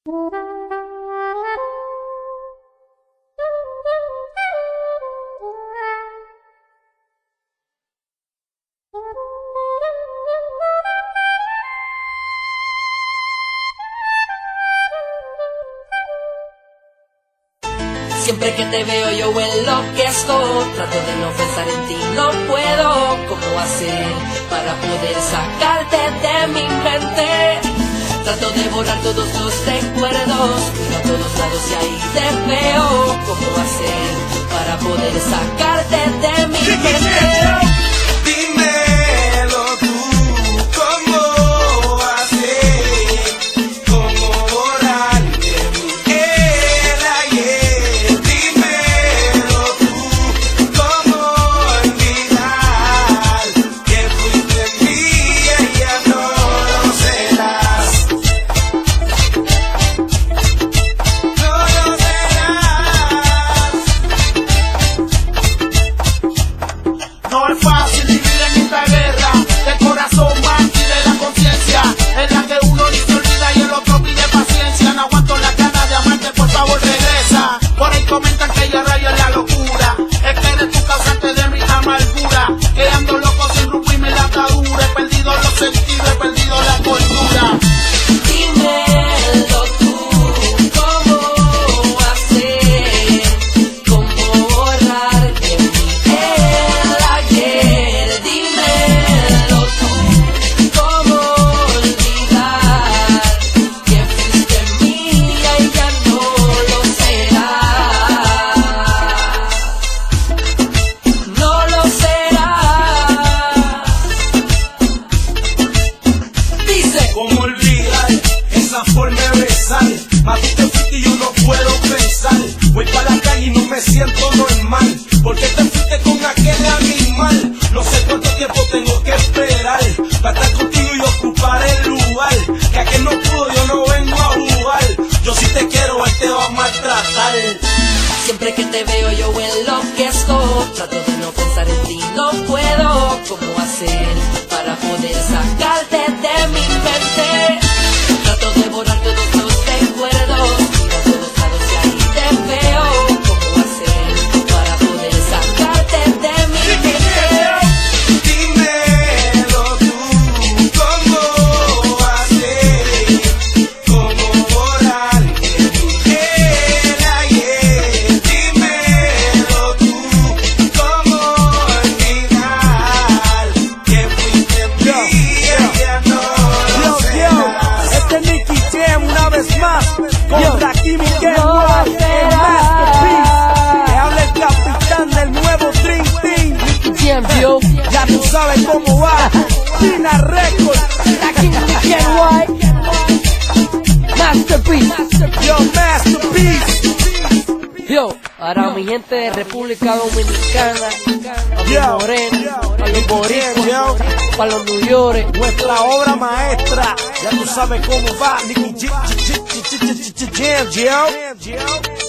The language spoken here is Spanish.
Siempre que te veo yo enloquezco, trato de no pensar en ti, no puedo. ¿Cómo hacer para poder sacarte de mi mente? Trato de borrar todos los recuerdos, miro a todos lados y ahí te veo. ¿Cómo hacer para poder sacarte de mi mente? Dímelo tú, ¿cómo hacer? ¿Cómo borrar de mí el ayer? Dímelo tú, ¿cómo olvidar que fuiste mía y ya no lo serás? No lo serás. No es fácil vivir en esta guerra del corazón más y de la conciencia, en la que uno ni se olvida y el otro pide paciencia. No aguanto la ganas de amarte, por favor regresa. Por ahí comentan que yo rayo en la locura, es que eres tu causante de mi amargura, que ando loco sin rumbo y me la atadura. He perdido los sentidos, he perdido la cordura. Dímelo tú, ¿cómo hacer? ¿Cómo borrar de mí el ayer? Dímelo tú, ¿cómo olvidar que fuiste mía y ya no lo serás? No lo serás. Dice, ¿Cómo olvidar esa forma de besar? Más tú te fuiste y yo no puedo pensar. Voy para la calle y no me siento normal, porque te fuiste con aquel animal. No sé cuánto tiempo tengo que esperar para estar contigo y ocupar el lugar. Que aquel no pudo, yo no vengo a jugar. Yo sí te quiero, él te va a maltratar. siempre que te veo yo enloquezco. Trato de no pensar en ti, no puedo. ¿Cómo hacer para poder sacarte de mi mente? Trato de borrar todos los recuerdos, miro a todos lados y ahí te veo. ¿Cómo hacer para poder sacarte de mi mente? Dímelo tú, ¿cómo hacer? ¿Cómo borrar el ayer? Dímelo tú, ¿cómo olvidar que fuiste mía y ya no lo serás? Este es Nicky Jam una vez más con Rakim y Ken White, el Masterpiece. Te habla el capitán del nuevo Dream Team. Nicky Jam, yo. Ya tú sabes cómo va. Tina Records, Rakim y Ken White. Masterpiece. yo Masterpiece. Yo, para mi gente de República Dominicana, a mi Yo, moreno, a los Nicky boricuas, Jam, para los New York. nuestra obra maestra. Ya tú sabes cómo va. Nicky Jam, yo.